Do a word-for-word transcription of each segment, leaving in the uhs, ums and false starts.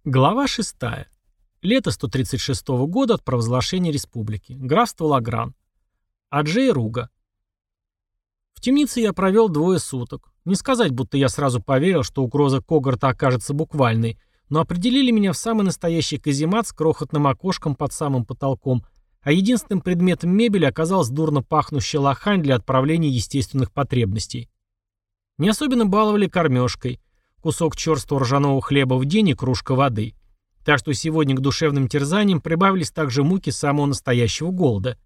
Глава шестая. Лето сто тридцать шестого года от провозглашения республики. Графство Лагран. Аджей Руга. В темнице я провел двое суток. Не сказать, будто я сразу поверил, что угроза Когорта окажется буквальной, но определили меня в самый настоящий каземат с крохотным окошком под самым потолком, а единственным предметом мебели оказалась дурно пахнущая лохань для отправления естественных потребностей. Не особенно баловали кормежкой. Кусок черствого ржаного хлеба в день и кружка воды. Так что сегодня к душевным терзаниям прибавились также муки самого настоящего голода.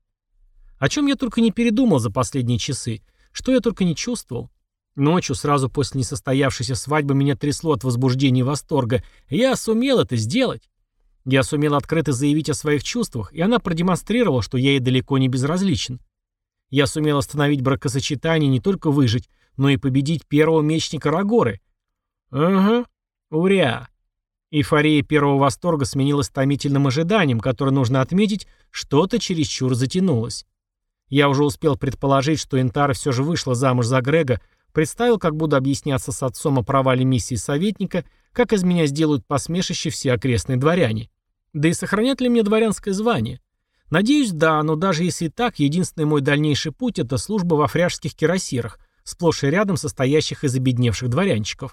О чем я только не передумал за последние часы, что я только не чувствовал. Ночью, сразу после несостоявшейся свадьбы, меня трясло от возбуждения и восторга. Я сумел это сделать. Я сумел открыто заявить о своих чувствах, и она продемонстрировала, что я ей далеко не безразличен. Я сумел остановить бракосочетание, не только выжить, но и победить первого мечника Рагоры. Ага, уря. Эйфория первого восторга сменилась томительным ожиданием, которое, нужно отметить, что-то чересчур затянулось. Я уже успел предположить, что Интара все же вышла замуж за Грега, представил, как буду объясняться с отцом о провале миссии советника, как из меня сделают посмешище все окрестные дворяне. Да и сохранят ли мне дворянское звание? Надеюсь, да, но даже если и так, единственный мой дальнейший путь — это служба во фряжских кирасирах, сплошь и рядом состоящих из обедневших дворянчиков.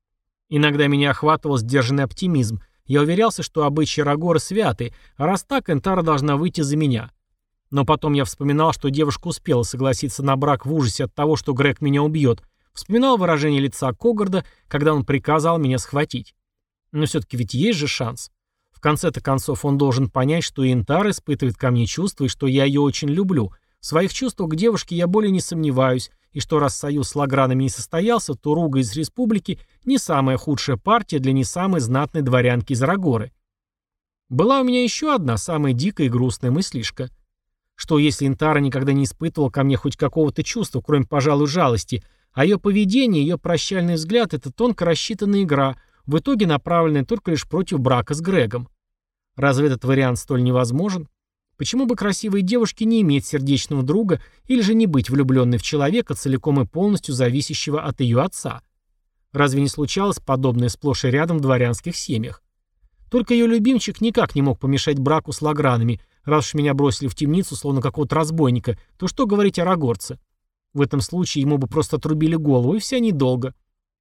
Иногда меня охватывал сдержанный оптимизм. Я уверялся, что обычаи Рагоры святы, а раз так, Энтара должна выйти за меня. Но потом я вспоминал, что девушка успела согласиться на брак в ужасе от того, что Грег меня убьет. Вспоминал выражение лица Когорда, когда он приказал меня схватить. Но все-таки ведь есть же шанс. В конце-то концов он должен понять, что и Энтара испытывает ко мне чувства, и что я ее очень люблю. В своих чувствах к девушке я более не сомневаюсь, и что раз союз с Лагранами не состоялся, то Руга из республики не самая худшая партия для не самой знатной дворянки из Рагоры. Была у меня еще одна самая дикая и грустная мыслишка. Что если Интара никогда не испытывала ко мне хоть какого-то чувства, кроме, пожалуй, жалости, а ее поведение, ее прощальный взгляд — это тонко рассчитанная игра, в итоге направленная только лишь против брака с Грегом. Разве этот вариант столь невозможен? Почему бы красивой девушке не иметь сердечного друга или же не быть влюбленной в человека, целиком и полностью зависящего от ее отца? Разве не случалось подобное сплошь и рядом в дворянских семьях? Только ее любимчик никак не мог помешать браку с Лагранами. Раз уж меня бросили в темницу, словно какого-то разбойника, то что говорить о Рагорце? В этом случае ему бы просто отрубили голову, и вся недолго.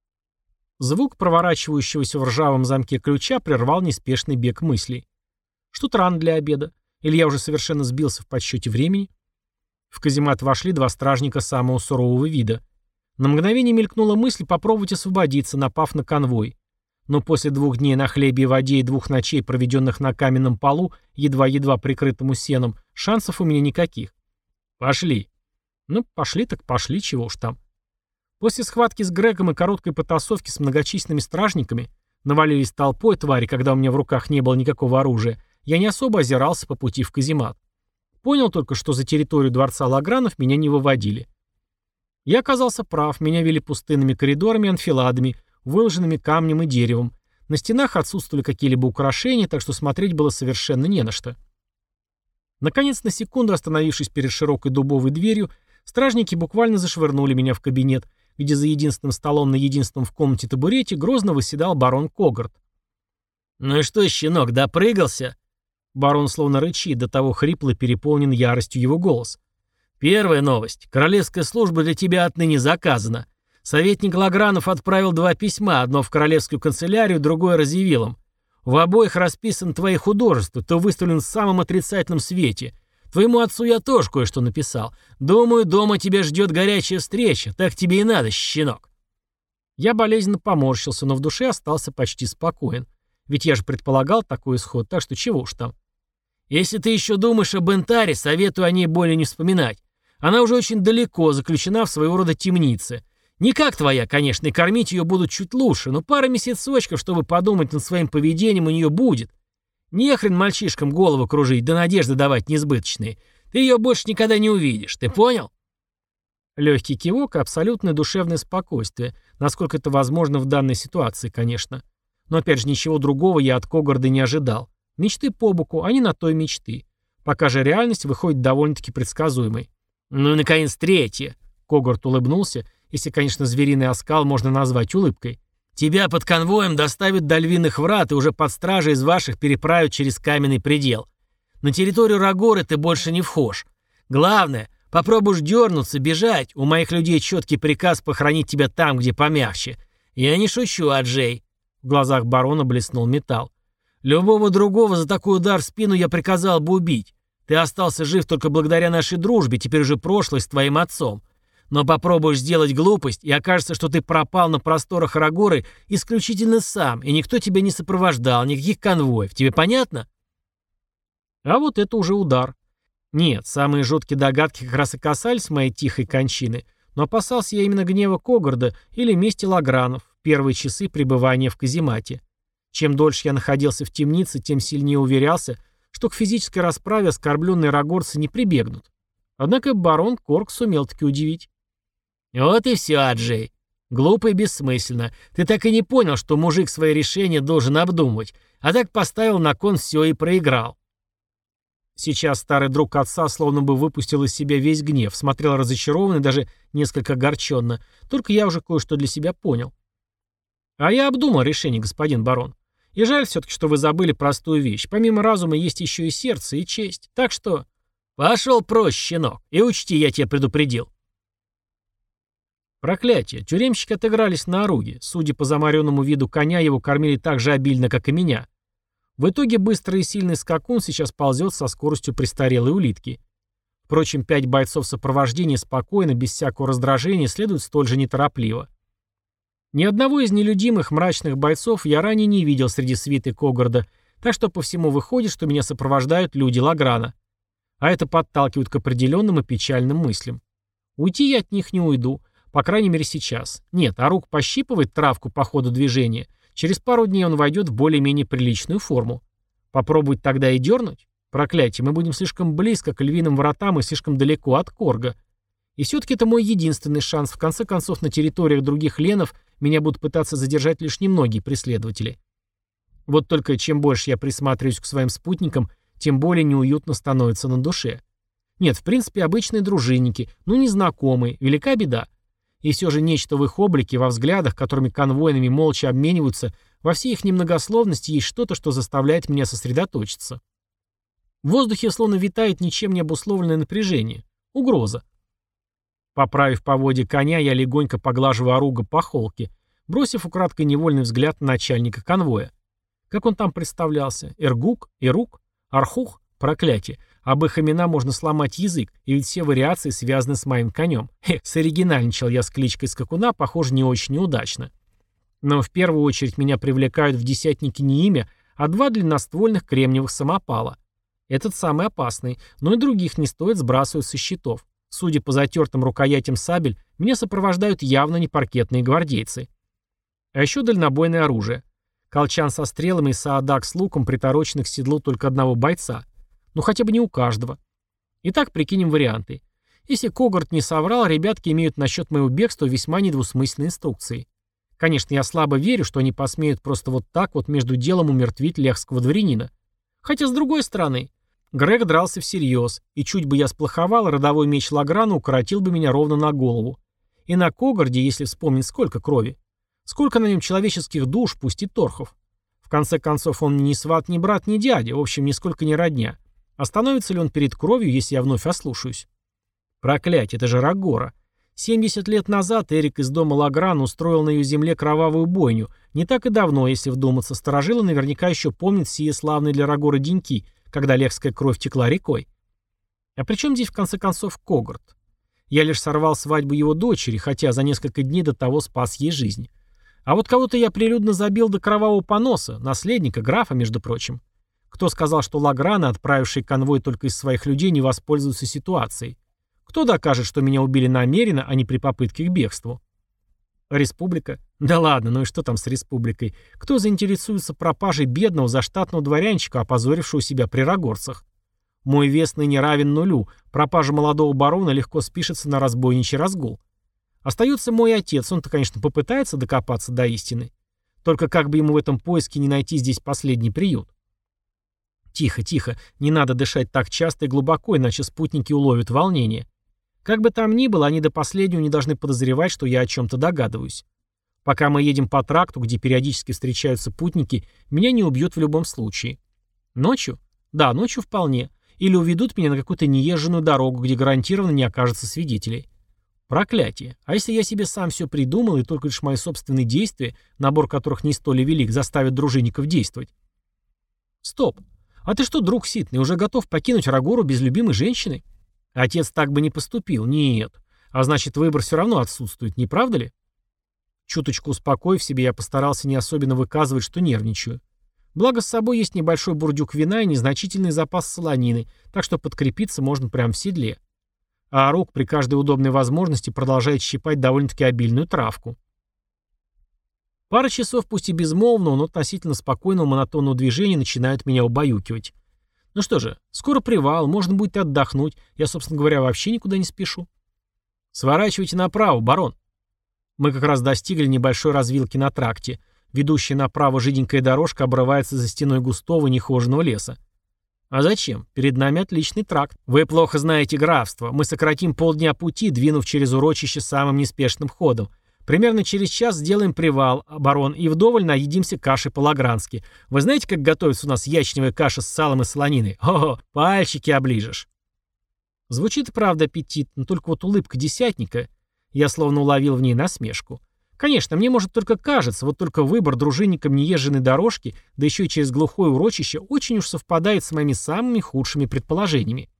Звук проворачивающегося в ржавом замке ключа прервал неспешный бег мыслей. Что-то рано для обеда. Или я уже совершенно сбился в подсчете времени? В каземат вошли два стражника самого сурового вида. На мгновение мелькнула мысль попробовать освободиться, напав на конвой. Но после двух дней на хлебе и воде и двух ночей, проведенных на каменном полу, едва-едва прикрытому сеном, шансов у меня никаких. Пошли. Ну, пошли так пошли, чего уж там. После схватки с Грегом и короткой потасовки с многочисленными стражниками, навалились толпой твари, когда у меня в руках не было никакого оружия, я не особо озирался по пути в каземат. Понял только, что за территорию дворца Лагранов меня не выводили. Я оказался прав, меня вели пустынными коридорами и анфиладами, выложенными камнем и деревом. На стенах отсутствовали какие-либо украшения, так что смотреть было совершенно не на что. Наконец, на секунду остановившись перед широкой дубовой дверью, стражники буквально зашвырнули меня в кабинет, где за единственным столом на единственном в комнате табурете грозно восседал барон Когорт. «Ну и что, щенок, допрыгался?» Барон словно рычит, до того хрипло переполнен яростью его голос. «Первая новость. Королевская служба для тебя отныне заказана. Советник Лагранов отправил два письма, одно в королевскую канцелярию, другое Разъявилам. В обоих расписаны твои художества, ты выставлен в самом отрицательном свете. Твоему отцу я тоже кое-что написал. Думаю, дома тебя ждет горячая встреча, так тебе и надо, щенок». Я болезненно поморщился, но в душе остался почти спокоен. Ведь я же предполагал такой исход, так что чего уж там. «Если ты еще думаешь об Энтаре, советую о ней более не вспоминать. Она уже очень далеко, заключена в своего рода темнице. Не как твоя, конечно, и кормить ее будут чуть лучше, но пара месяцочков, чтобы подумать над своим поведением, у нее будет. Не хрен мальчишкам голову кружить, да надежды давать несбыточные. Ты ее больше никогда не увидишь, ты понял?» Легкий кивок и абсолютное душевное спокойствие, насколько это возможно в данной ситуации, конечно. Но опять же, ничего другого я от Когорда не ожидал. Мечты по боку, а не на той мечты. Пока же реальность выходит довольно-таки предсказуемой. «Ну и, наконец, третье!» Когорт улыбнулся, если, конечно, звериный оскал можно назвать улыбкой. Тебя под конвоем доставят до Львиных врат и уже под стражей из ваших переправят через каменный предел. На территорию Рагоры ты больше не вхож. Главное, попробуешь дернуться, бежать. У моих людей четкий приказ похоронить тебя там, где помягче. Я не шучу, Аджей». В глазах барона блеснул металл. «Любого другого за такой удар в спину я приказал бы убить. Ты остался жив только благодаря нашей дружбе, теперь уже прошлой с твоим отцом. Но попробуешь сделать глупость, и окажется, что ты пропал на просторах Рагоры исключительно сам, и никто тебя не сопровождал, никаких конвоев. Тебе понятно?» А вот это уже удар. Нет, самые жуткие догадки как раз и касались моей тихой кончины, но опасался я именно гнева Когорда или мести Лагранов в первые часы пребывания в каземате. Чем дольше я находился в темнице, тем сильнее уверялся, что к физической расправе оскорбленные рагорцы не прибегнут. Однако барон Корк сумел таки удивить. «Вот и все, Аджей. Глупо и бессмысленно. Ты так и не понял, что мужик свои решения должен обдумывать, а так поставил на кон все и проиграл». Сейчас старый друг отца словно бы выпустил из себя весь гнев, смотрел разочарованно и даже несколько огорченно. Только я уже кое-что для себя понял. «А я обдумал решение, господин барон. И жаль все-таки, что вы забыли простую вещь. Помимо разума есть еще и сердце, и честь. Так что пошел прочь, щенок, и учти, я тебя предупредил». Проклятие. Тюремщики отыгрались на оруге. Судя по замаренному виду коня, его кормили так же обильно, как и меня. В итоге быстрый и сильный скакун сейчас ползет со скоростью престарелой улитки. Впрочем, пять бойцов сопровождения спокойно, без всякого раздражения, следуют столь же неторопливо. Ни одного из нелюдимых мрачных бойцов я ранее не видел среди свиты Когорда, так что по всему выходит, что меня сопровождают люди Лаграна. А это подталкивает к определенным и печальным мыслям. Уйти я от них не уйду, по крайней мере сейчас. Нет, Арук пощипывает травку по ходу движения. Через пару дней он войдет в более-менее приличную форму. Попробовать тогда и дернуть? Проклятие, мы будем слишком близко к львиным вратам и слишком далеко от Корга. И все-таки это мой единственный шанс. В конце концов, на территориях других ленов меня будут пытаться задержать лишь немногие преследователи. Вот только чем больше я присматриваюсь к своим спутникам, тем более неуютно становится на душе. Нет, в принципе, обычные дружинники, но незнакомые, велика беда. И все же нечто в их облике, во взглядах, которыми конвойными молча обмениваются, во всей их немногословности есть что-то, что заставляет меня сосредоточиться. В воздухе словно витает ничем не обусловленное напряжение. Угроза. Поправив поводья коня, я легонько поглаживаю Аруга по холке, бросив украдкой невольный взгляд на начальника конвоя. Как он там представлялся? Эргук? Эрук? Архух? Проклятие. Об их имена можно сломать язык, и ведь все вариации связаны с моим конем. Хе, соригинальничал я с кличкой скакуна, похоже, не очень неудачно. Но в первую очередь меня привлекают в десятники не имя, а два длинноствольных кремниевых самопала. Этот самый опасный, но и других не стоит сбрасывать со счетов. Судя по затертым рукоятям сабель, меня сопровождают явно не паркетные гвардейцы. А еще дальнобойное оружие. Колчан со стрелами и саадак с луком приторочены к седлу только одного бойца. Ну хотя бы не у каждого. Итак, прикинем варианты. Если Когорт не соврал, ребятки имеют насчет моего бегства весьма недвусмысленные инструкции. Конечно, я слабо верю, что они посмеют просто вот так вот между делом умертвить лехского дворянина. Хотя, с другой стороны, Грег дрался всерьез, и чуть бы я сплоховал, родовой меч Лаграна укоротил бы меня ровно на голову. И на Когорде, если вспомнить, сколько крови. Сколько на нем человеческих душ, пусть и торхов. В конце концов, он ни сват, ни брат, ни дядя, в общем, нисколько не родня. Остановится ли он перед кровью, если я вновь ослушаюсь? Проклятье, это же Рагора. семьдесят лет назад Эрик из дома Лагран устроил на ее земле кровавую бойню. Не так и давно, если вдуматься, старожилы наверняка еще помнят сие славные для Рагоры деньки, когда лехская кровь текла рекой. А при чем здесь в конце концов Когорт? Я лишь сорвал свадьбу его дочери, хотя за несколько дней до того спас ей жизнь. А вот кого-то я прилюдно забил до кровавого поноса, наследника, графа, между прочим. Кто сказал, что Лаграны, отправившие конвой только из своих людей, не воспользуются ситуацией? Кто докажет, что меня убили намеренно, а не при попытке к бегству? Республика? Да ладно, ну и что там с республикой? Кто заинтересуется пропажей бедного заштатного дворянчика, опозорившего себя при рагорцах? Мой вес ныне равен нулю, пропажа молодого барона легко спишется на разбойничий разгул. Остается мой отец, он-то, конечно, попытается докопаться до истины. Только как бы ему в этом поиске не найти здесь последний приют? Тихо, тихо, не надо дышать так часто и глубоко, иначе спутники уловят волнение. Как бы там ни было, они до последнего не должны подозревать, что я о чем-то догадываюсь. Пока мы едем по тракту, где периодически встречаются путники, меня не убьют в любом случае. Ночью? Да, ночью вполне. Или уведут меня на какую-то неезженную дорогу, где гарантированно не окажется свидетелей. Проклятие. А если я себе сам все придумал, и только лишь мои собственные действия, набор которых не столь велик, заставят дружинников действовать? Стоп. А ты что, друг Ситный, уже готов покинуть Рагору без любимой женщины? Отец так бы не поступил. Нет. А значит, выбор все равно отсутствует, не правда ли? Чуточку успокоив себе, я постарался не особенно выказывать, что нервничаю. Благо, с собой есть небольшой бурдюк вина и незначительный запас солонины, так что подкрепиться можно прямо в седле. А Арук при каждой удобной возможности продолжает щипать довольно-таки обильную травку. Пара часов, пусть и безмолвного, но относительно спокойного монотонного движения начинают меня убаюкивать. Ну что же, скоро привал, можно будет и отдохнуть. Я, собственно говоря, вообще никуда не спешу. Сворачивайте направо, барон. Мы как раз достигли небольшой развилки на тракте. Ведущая направо жиденькая дорожка обрывается за стеной густого нехоженного леса. А зачем? Перед нами отличный тракт. Вы плохо знаете графство. Мы сократим полдня пути, двинув через урочище самым неспешным ходом. Примерно через час сделаем привал, барон, и вдоволь наедимся кашей по-лагрански. Вы знаете, как готовится у нас ячневая каша с салом и солониной? Ого, пальчики оближешь. Звучит, правда, аппетитно, только вот улыбка десятника. Я словно уловил в ней насмешку. Конечно, мне, может, только кажется, вот только выбор дружинникам неезженной дорожки, да еще и через глухое урочище, очень уж совпадает с моими самыми худшими предположениями.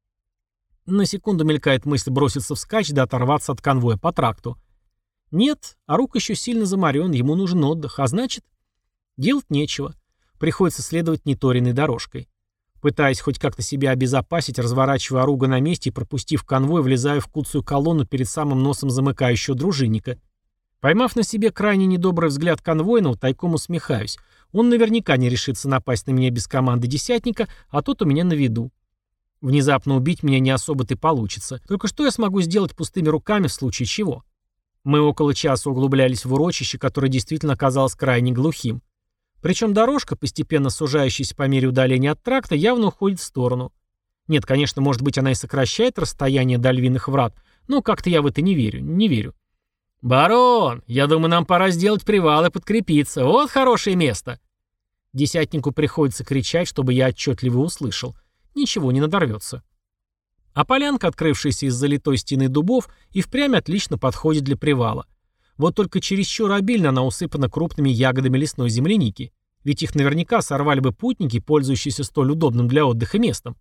На секунду мелькает мысль броситься вскачь да оторваться от конвоя по тракту. Нет, Арук еще сильно заморен, ему нужен отдых, а значит, делать нечего. Приходится следовать неторенной дорожкой. Пытаясь хоть как-то себя обезопасить, разворачивая Аруга на месте и пропустив конвой, влезаю в куцую колонну перед самым носом замыкающего дружинника. Поймав на себе крайне недобрый взгляд конвойного, тайком усмехаюсь. Он наверняка не решится напасть на меня без команды десятника, а тот у меня на виду. Внезапно убить меня не особо-то и получится. Только что я смогу сделать пустыми руками в случае чего? Мы около часа углублялись в урочище, которое действительно оказалось крайне глухим. Причем дорожка, постепенно сужающаяся по мере удаления от тракта, явно уходит в сторону. Нет, конечно, может быть, она и сокращает расстояние до львиных врат, но как-то я в это не верю, не верю. «Барон, я думаю, нам пора сделать привал и подкрепиться. Вот хорошее место!» Десятнику приходится кричать, чтобы я отчетливо услышал. Ничего, не надорвется. А полянка, открывшаяся из залитой стены дубов, и впрямь отлично подходит для привала. Вот только чересчур обильно она усыпана крупными ягодами лесной земляники. Ведь их наверняка сорвали бы путники, пользующиеся столь удобным для отдыха местом.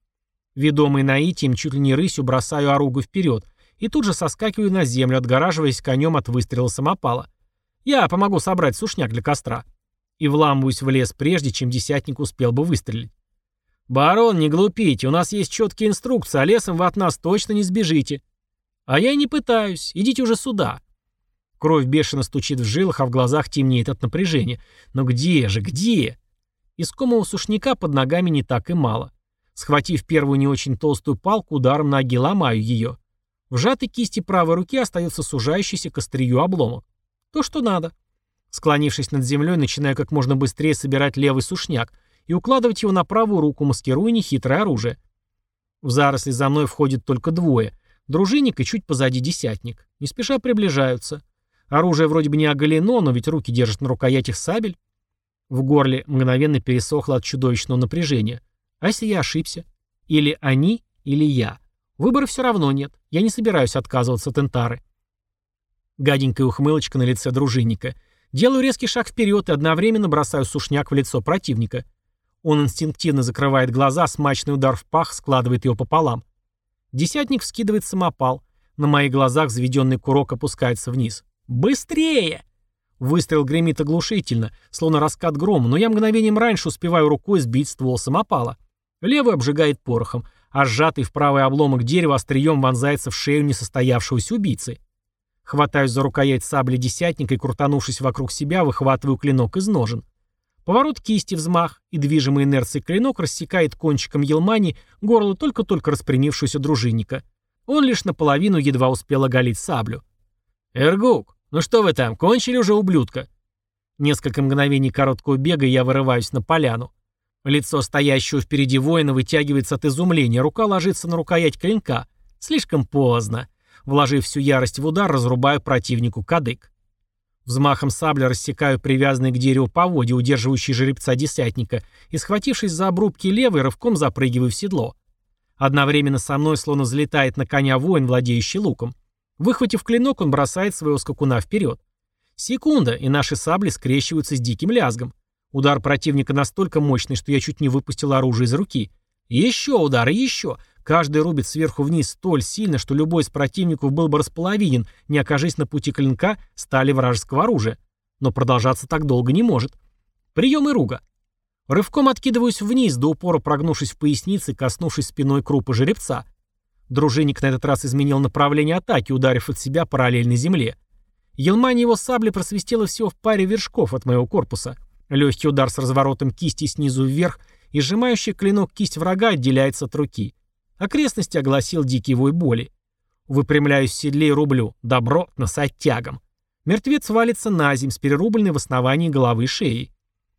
Ведомый наитием, чуть ли не рысью бросаю Аругу вперед, и тут же соскакиваю на землю, отгораживаясь конем от выстрела самопала. Я помогу собрать сушняк для костра. И вламываюсь в лес, прежде чем десятник успел бы выстрелить. «Барон, не глупите, у нас есть четкие инструкции, а лесом вы от нас точно не сбежите». «А я и не пытаюсь, идите уже сюда». Кровь бешено стучит в жилах, а в глазах темнеет от напряжения. Но где же, где? Искомого сушняка под ногами не так и мало. Схватив первую не очень толстую палку, ударом ноги ломаю ее. В сжатой кисти правой руки остается сужающийся к острию обломок. То, что надо. Склонившись над землей, начинаю как можно быстрее собирать левый сушняк и укладывать его на правую руку, маскируя нехитрое оружие. В заросли за мной входит только двое. Дружинник и чуть позади десятник. Не спеша приближаются. Оружие вроде бы не оголено, но ведь руки держат на рукоятях сабель. В горле мгновенно пересохло от чудовищного напряжения. А если я ошибся? Или они, или я. Выбора все равно нет. Я не собираюсь отказываться от Энтары. Гаденькая ухмылочка на лице дружинника. Делаю резкий шаг вперед и одновременно бросаю сушняк в лицо противника. Он инстинктивно закрывает глаза, смачный удар в пах складывает его пополам. Десятник вскидывает самопал. На моих глазах заведенный курок опускается вниз. «Быстрее!» Выстрел гремит оглушительно, словно раскат грома, но я мгновением раньше успеваю рукой сбить ствол самопала. Левый обжигает порохом, а сжатый в правый обломок дерева острием вонзается в шею несостоявшегося убийцы. Хватаюсь за рукоять сабли десятника и, крутанувшись вокруг себя, выхватываю клинок из ножен. Поворот кисти, взмах, и движимый инерцией клинок рассекает кончиком елмани горло только-только распрямившегося дружинника. Он лишь наполовину едва успел оголить саблю. «Эргук, ну что вы там, кончили уже, ублюдка?» Несколько мгновений короткого бега, и я вырываюсь на поляну. Лицо стоящего впереди воина вытягивается от изумления, рука ложится на рукоять клинка. Слишком поздно. Вложив всю ярость в удар, разрубаю противнику кадык. Взмахом сабли рассекаю привязанные к дереву поводья, удерживающие жеребца-десятника, и, схватившись за обрубки левой, рывком запрыгиваю в седло. Одновременно со мной словно взлетает на коня воин, владеющий луком. Выхватив клинок, он бросает своего скакуна вперед. Секунда, и наши сабли скрещиваются с диким лязгом. Удар противника настолько мощный, что я чуть не выпустил оружие из руки. Еще удар, и еще. Каждый рубит сверху вниз столь сильно, что любой из противников был бы располовинен, не окажись на пути клинка стали вражеского оружия. Но продолжаться так долго не может. Прием и руга. Рывком откидываюсь вниз, до упора прогнувшись в пояснице, коснувшись спиной крупа жеребца. Дружинник на этот раз изменил направление атаки, ударив от себя параллельно земле. Елмань его сабли просвистела всего в паре вершков от моего корпуса. Легкий удар с разворотом кисти снизу вверх, и сжимающий клинок кисть врага отделяется от руки. Окрестности огласил дикий вой боли. Выпрямляюсь в седле и рублю. Добротно, с оттягом. Мертвец валится на земь с перерубленной в основании головы и шеи.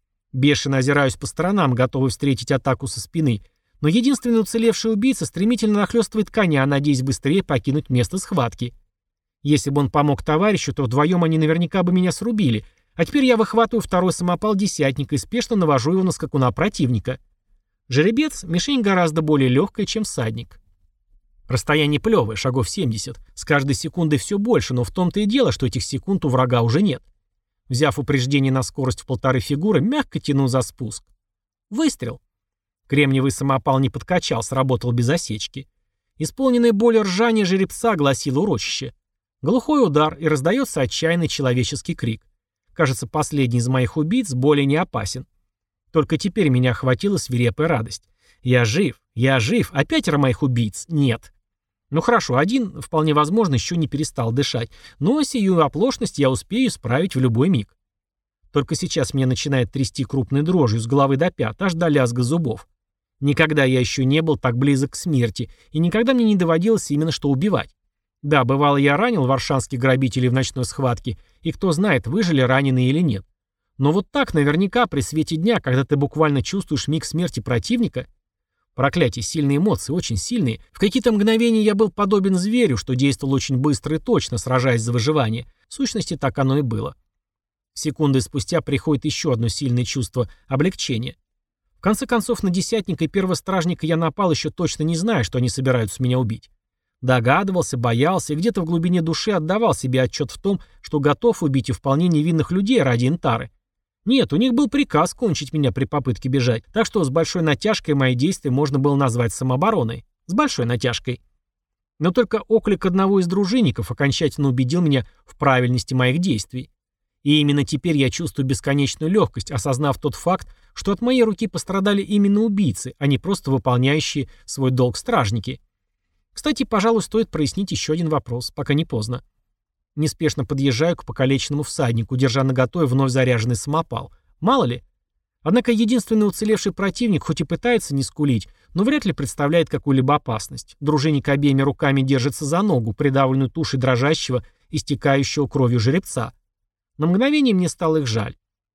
Бешено озираюсь по сторонам, готовый встретить атаку со спины, но единственный уцелевший убийца стремительно нахлёстывает коня, надеясь быстрее покинуть место схватки. Если бы он помог товарищу, то вдвоем они наверняка бы меня срубили, а теперь я выхватываю второй самопал десятника и спешно навожу его на скакуна противника. Жеребец — мишень гораздо более легкая, чем всадник. Расстояние плевое, шагов семьдесят. С каждой секундой все больше, но в том-то и дело, что этих секунд у врага уже нет. Взяв упреждение на скорость в полторы фигуры, мягко тяну за спуск. Выстрел. Кремниевый самопал не подкачал, сработал без осечки. Исполненное болью ржание жеребца гласило урочище. Глухой удар, и раздается отчаянный человеческий крик. Кажется, последний из моих убийц более не опасен. Только теперь меня охватила свирепая радость. Я жив, я жив, а пятеро моих убийц нет. Ну хорошо, один, вполне возможно, еще не перестал дышать, но сию оплошность я успею исправить в любой миг. Только сейчас меня начинает трясти крупной дрожью с головы до пят, аж до лязга зубов. Никогда я еще не был так близок к смерти, и никогда мне не доводилось именно что убивать. Да, бывало, я ранил варшанских грабителей в ночной схватке, и кто знает, выжили раненые или нет. Но вот так наверняка при свете дня, когда ты буквально чувствуешь миг смерти противника... Проклятие, сильные эмоции, очень сильные. В какие-то мгновения я был подобен зверю, что действовал очень быстро и точно, сражаясь за выживание. В сущности, так оно и было. Секунды спустя приходит еще одно сильное чувство — облегчение. В конце концов, на десятника и первого стражника я напал, еще точно не зная, что они собираются меня убить. Догадывался, боялся и где-то в глубине души отдавал себе отчет в том, что готов убить и вполне невинных людей ради Интары. Нет, у них был приказ кончить меня при попытке бежать, так что с большой натяжкой мои действия можно было назвать самообороной. С большой натяжкой. Но только оклик одного из дружинников окончательно убедил меня в правильности моих действий. И именно теперь я чувствую бесконечную легкость, осознав тот факт, что от моей руки пострадали именно убийцы, а не просто выполняющие свой долг стражники. Кстати, пожалуй, стоит прояснить еще один вопрос, пока не поздно. Неспешно подъезжаю к покалеченному всаднику, держа наготове вновь заряженный самопал. Мало ли. Однако единственный уцелевший противник хоть и пытается не скулить, но вряд ли представляет какую-либо опасность. Дружинник обеими руками держится за ногу, придавленную тушей дрожащего, истекающего кровью жеребца. На мгновение мне стало их жаль.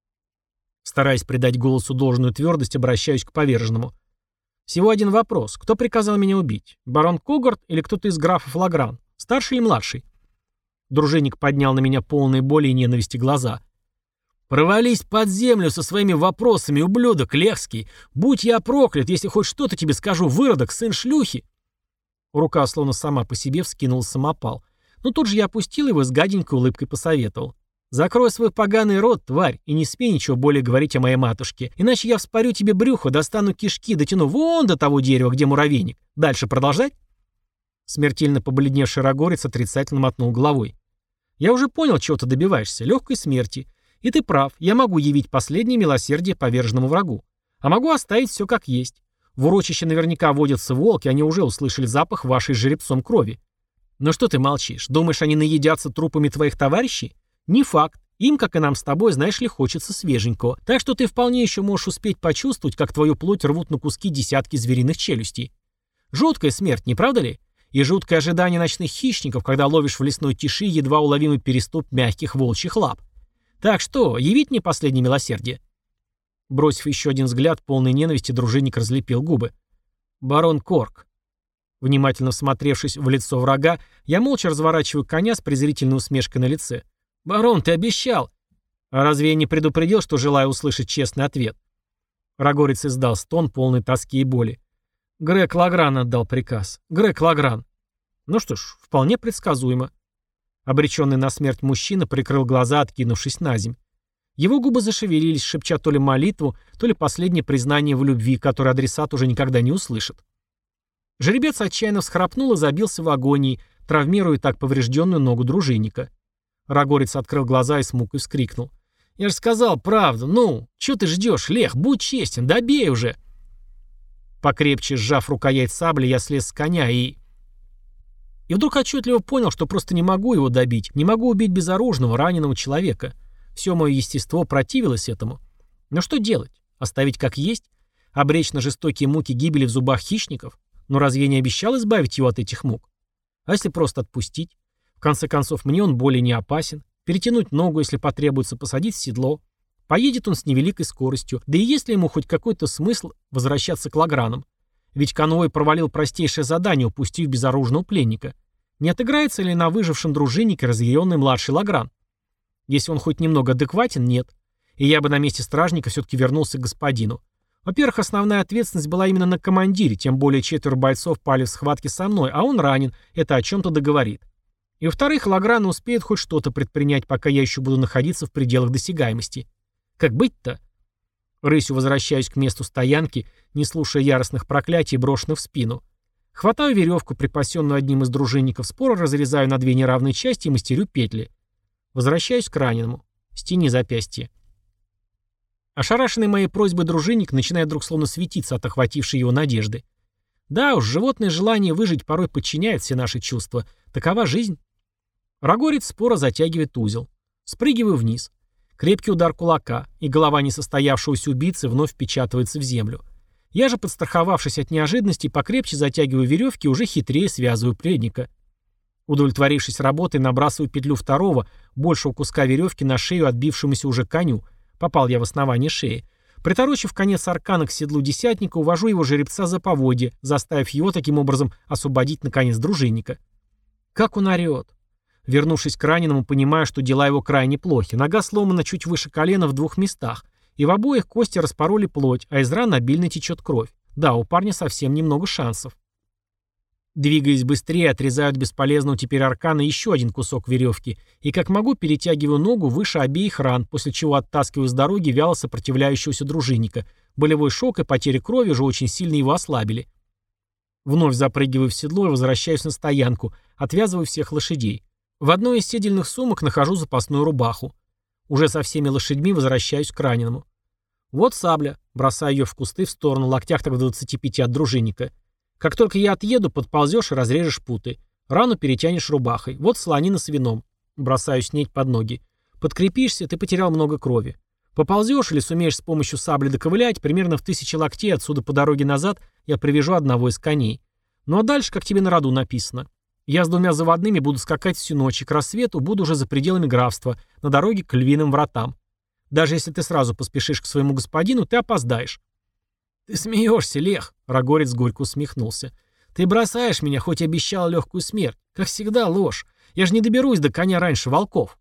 Стараясь придать голосу должную твердость, обращаюсь к поверженному. Всего один вопрос. Кто приказал меня убить? Барон Когарт или кто-то из графов Лагран? Старший или младший? Дружинник поднял на меня полные боли и ненависти глаза. «Провались под землю со своими вопросами, ублюдок Лехский! Будь я проклят, если хоть что-то тебе скажу, выродок, сын шлюхи!» Рука словно сама по себе вскинула самопал. Но тут же я опустил его и с гаденькой улыбкой посоветовал. «Закрой свой поганый рот, тварь, и не смей ничего более говорить о моей матушке, иначе я вспорю тебе брюхо, достану кишки, дотяну вон до того дерева, где муравейник. Дальше продолжать?» Смертельно побледневший Рагорец отрицательно мотнул головой. «Я уже понял, чего ты добиваешься, легкой смерти. И ты прав, я могу явить последнее милосердие поверженному врагу. А могу оставить все как есть. В урочище наверняка водятся волки, они уже услышали запах вашей с жеребцом крови. Но что ты молчишь? Думаешь, они наедятся трупами твоих товарищей? Не факт. Им, как и нам с тобой, знаешь ли, хочется свеженького. Так что ты вполне еще можешь успеть почувствовать, как твою плоть рвут на куски десятки звериных челюстей. Жуткая смерть, не правда ли? И жуткое ожидание ночных хищников, когда ловишь в лесной тиши едва уловимый переступ мягких волчьих лап. Так что, явить мне последнее милосердие?» Бросив еще один взгляд, полный ненависти, дружинник разлепил губы. «Барон Корк». Внимательно всмотревшись в лицо врага, я молча разворачиваю коня с презрительной усмешкой на лице. «Барон, ты обещал!» «А разве я не предупредил, что желаю услышать честный ответ?» Рогорец издал стон, полный тоски и боли. «Грег Лагран отдал приказ. Грег Лагран». Ну что ж, вполне предсказуемо. Обреченный на смерть мужчина прикрыл глаза, откинувшись наземь. Его губы зашевелились, шепча то ли молитву, то ли последнее признание в любви, которое адресат уже никогда не услышит. Жеребец отчаянно всхрапнул и забился в агонии, травмируя так поврежденную ногу дружинника. Рогорец открыл глаза и с мукой вскрикнул. «Я же сказал правду, ну, чё ты ждёшь, Лех, будь честен, добей уже!» Покрепче сжав рукоять сабли, я слез с коня и... И вдруг отчетливо понял, что просто не могу его добить, не могу убить безоружного, раненого человека. Все мое естество противилось этому. Но что делать? Оставить как есть? Обречь на жестокие муки гибели в зубах хищников? Но разве я не обещал избавить его от этих мук? А если просто отпустить? В конце концов, мне он более не опасен. Перетянуть ногу, если потребуется, посадить в седло. Поедет он с невеликой скоростью. Да и есть ли ему хоть какой-то смысл возвращаться к Лагранам? Ведь конвой провалил простейшее задание, упустив безоружного пленника. Не отыграется ли на выжившем дружиннике разъяренный младший Лагран? Если он хоть немного адекватен, нет. И я бы на месте стражника все-таки вернулся к господину. Во-первых, основная ответственность была именно на командире, тем более четверо бойцов пали в схватке со мной, а он ранен, это о чем-то договорит. И во-вторых, Лагран успеет хоть что-то предпринять, пока я еще буду находиться в пределах досягаемости. Как быть-то? Рысью возвращаюсь к месту стоянки, не слушая яростных проклятий, брошенных в спину. Хватаю веревку, припасенную одним из дружинников, споро разрезаю на две неравные части и мастерю петли. Возвращаюсь к раненому. Стяни запястье. Ошарашенный моей просьбой дружинник начинает вдруг словно светиться от охватившей его надежды. Да уж, животное желание выжить порой подчиняет все наши чувства. Такова жизнь. Рогорец споро затягивает узел. Спрыгиваю вниз. Крепкий удар кулака, и голова несостоявшегося убийцы вновь впечатывается в землю. Я же, подстраховавшись от неожиданности, покрепче затягиваю веревки и уже хитрее связываю пленника. Удовлетворившись работой, набрасываю петлю второго, большего куска веревки на шею отбившемуся уже коню. Попал я в основание шеи. Приторочив конец аркана к седлу десятника, увожу его жеребца за поводье, заставив его таким образом освободить наконец дружинника. Как он орёт. Вернувшись к раненому, понимаю, что дела его крайне плохи. Нога сломана чуть выше колена в двух местах, и в обоих кости распороли плоть, а из ран обильно течет кровь. Да, у парня совсем немного шансов. Двигаясь быстрее, отрезаю от бесполезного теперь аркана еще один кусок веревки, и как могу перетягиваю ногу выше обеих ран, после чего оттаскиваю с дороги вяло сопротивляющегося дружинника. Болевой шок и потеря крови уже очень сильно его ослабили. Вновь запрыгиваю в седло и возвращаюсь на стоянку, отвязываю всех лошадей. В одной из седельных сумок нахожу запасную рубаху. Уже со всеми лошадьми возвращаюсь к раненому. Вот сабля. Бросаю ее в кусты в сторону, локтях так в двадцати пяти от дружинника. Как только я отъеду, подползешь и разрежешь путы. Рану перетянешь рубахой. Вот солонина с вином. Бросаю снедь под ноги. Подкрепишься, ты потерял много крови. Поползешь или сумеешь с помощью сабли доковылять, примерно в тысячи локтей отсюда по дороге назад я привяжу одного из коней. Ну а дальше, как тебе на роду написано. Я с двумя заводными буду скакать всю ночь, и к рассвету буду уже за пределами графства, на дороге к львиным вратам. Даже если ты сразу поспешишь к своему господину, ты опоздаешь. «Ты смеешься, Лех», — Рогорец горько усмехнулся. «Ты бросаешь меня, хоть обещал легкую смерть. Как всегда, ложь. Я же не доберусь до коня раньше волков».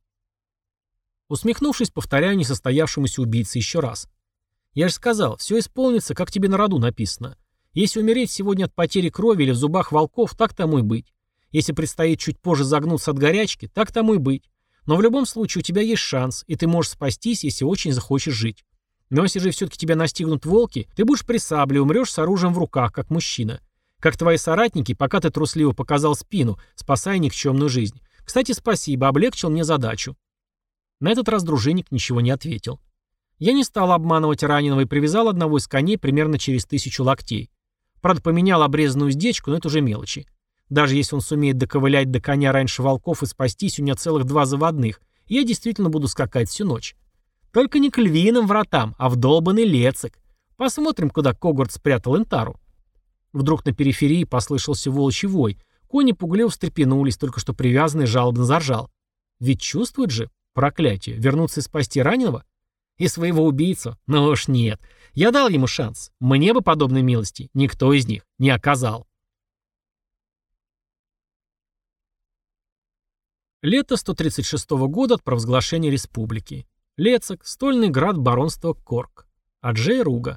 Усмехнувшись, повторяю несостоявшемуся убийце еще раз. «Я же сказал, все исполнится, как тебе на роду написано. Если умереть сегодня от потери крови или в зубах волков, так тому и быть. Если предстоит чуть позже загнуться от горячки, так тому и быть. Но в любом случае у тебя есть шанс, и ты можешь спастись, если очень захочешь жить. Но если же все-таки тебя настигнут волки, ты будешь при сабле, умрешь с оружием в руках, как мужчина. Как твои соратники, пока ты трусливо показал спину, спасая никчемную жизнь. Кстати, спасибо, облегчил мне задачу». На этот раз дружинник ничего не ответил. Я не стал обманывать раненого и привязал одного из коней примерно через тысячу локтей. Правда, поменял обрезанную уздечку, но это уже мелочи. Даже если он сумеет доковылять до коня раньше волков и спастись, у меня целых два заводных, и я действительно буду скакать всю ночь. Только не к львиным вратам, а в долбанный Лецик. Посмотрим, куда Когорт спрятал Энтару. Вдруг на периферии послышался волчий вой. Кони пугливо встрепенулись, только что привязанный жалобно заржал. Ведь чувствует же, проклятие, вернуться и спасти раненого? И своего убийцу? Ну уж нет. Я дал ему шанс. Мне бы подобной милости никто из них не оказал. Лето сто тридцать шестого года от провозглашения республики. Лецк, стольный град баронства Корк. Аджей Руга.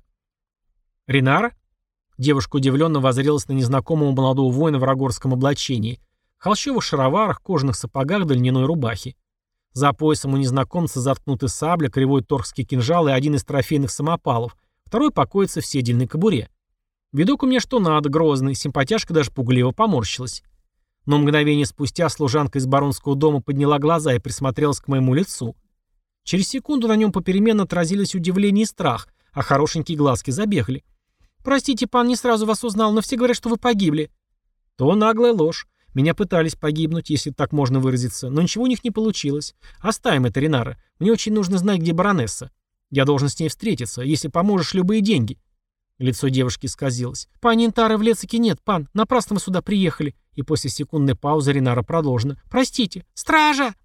Ринара? Девушка удивленно воззрелась на незнакомого молодого воина в рагорском облачении, холщовых шароварах, кожаных сапогах да льняной рубахе. За поясом у незнакомца заткнуты сабля, кривой торгский кинжал и один из трофейных самопалов, второй покоится в седельной кобуре. Видок у меня что надо, грозный, симпатяшка даже пугливо поморщилась. Но мгновение спустя служанка из баронского дома подняла глаза и присмотрелась к моему лицу. Через секунду на нем попеременно отразились удивление и страх, а хорошенькие глазки забегали. «Простите, пан, не сразу вас узнал, но все говорят, что вы погибли». То наглая ложь. Меня пытались погибнуть, если так можно выразиться, но ничего у них не получилось. Оставим это, Ринара. Мне очень нужно знать, где баронесса. Я должен с ней встретиться, если поможешь, любые деньги». Лицо девушки исказилось. «Пани Интары в Лецике нет, пан. Напрасно мы сюда приехали». И после секундной паузы Ринара продолжена. «Простите. Стража!»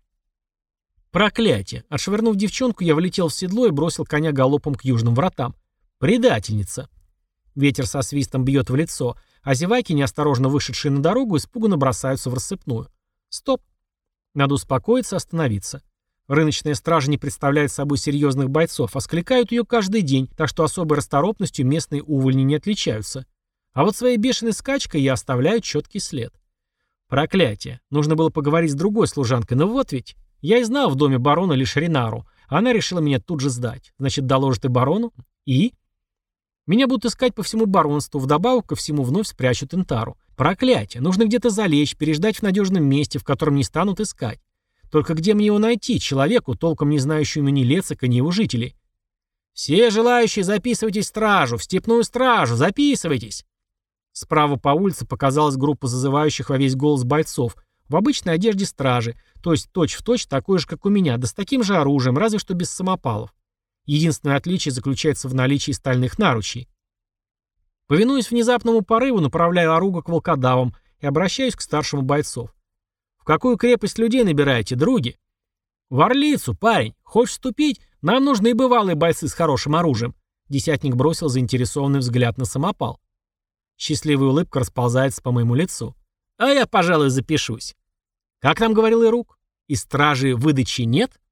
Проклятие. Отшвырнув девчонку, я влетел в седло и бросил коня галопом к южным вратам. Предательница. Ветер со свистом бьет в лицо, а зеваки, неосторожно вышедшие на дорогу, испуганно бросаются в рассыпную. Стоп. Надо успокоиться, остановиться. Рыночная стража не представляет собой серьезных бойцов, а скликают ее каждый день, так что особой расторопностью местные увольни не отличаются. А вот своей бешеной скачкой я оставляю четкий след. Проклятие. Нужно было поговорить с другой служанкой, но вот ведь. Я и знал в доме барона лишь Ринару, а она решила меня тут же сдать. Значит, доложит и барону? И? Меня будут искать по всему баронству, вдобавок ко всему вновь спрячут Интару. Проклятие. Нужно где-то залечь, переждать в надежном месте, в котором не станут искать. Только где мне его найти, человеку, толком не знающему ни Лецка, ни его жителей? Все желающие, записывайтесь в стражу, в степную стражу, записывайтесь. Справа по улице показалась группа зазывающих во весь голос бойцов в обычной одежде стражи, то есть точь-в-точь такой же, как у меня, да с таким же оружием, разве что без самопалов. Единственное отличие заключается в наличии стальных наручей. Повинуясь внезапному порыву, направляю оружие к волкодавам и обращаюсь к старшему бойцов. «В какую крепость людей набираете, други?» «В Орлицу, парень. Хочешь вступить? Нам нужны бывалые бойцы с хорошим оружием». Десятник бросил заинтересованный взгляд на самопал. Счастливая улыбка расползается по моему лицу. «А я, пожалуй, запишусь». «Как нам говорил Ирук? Из стражи выдачи нет?»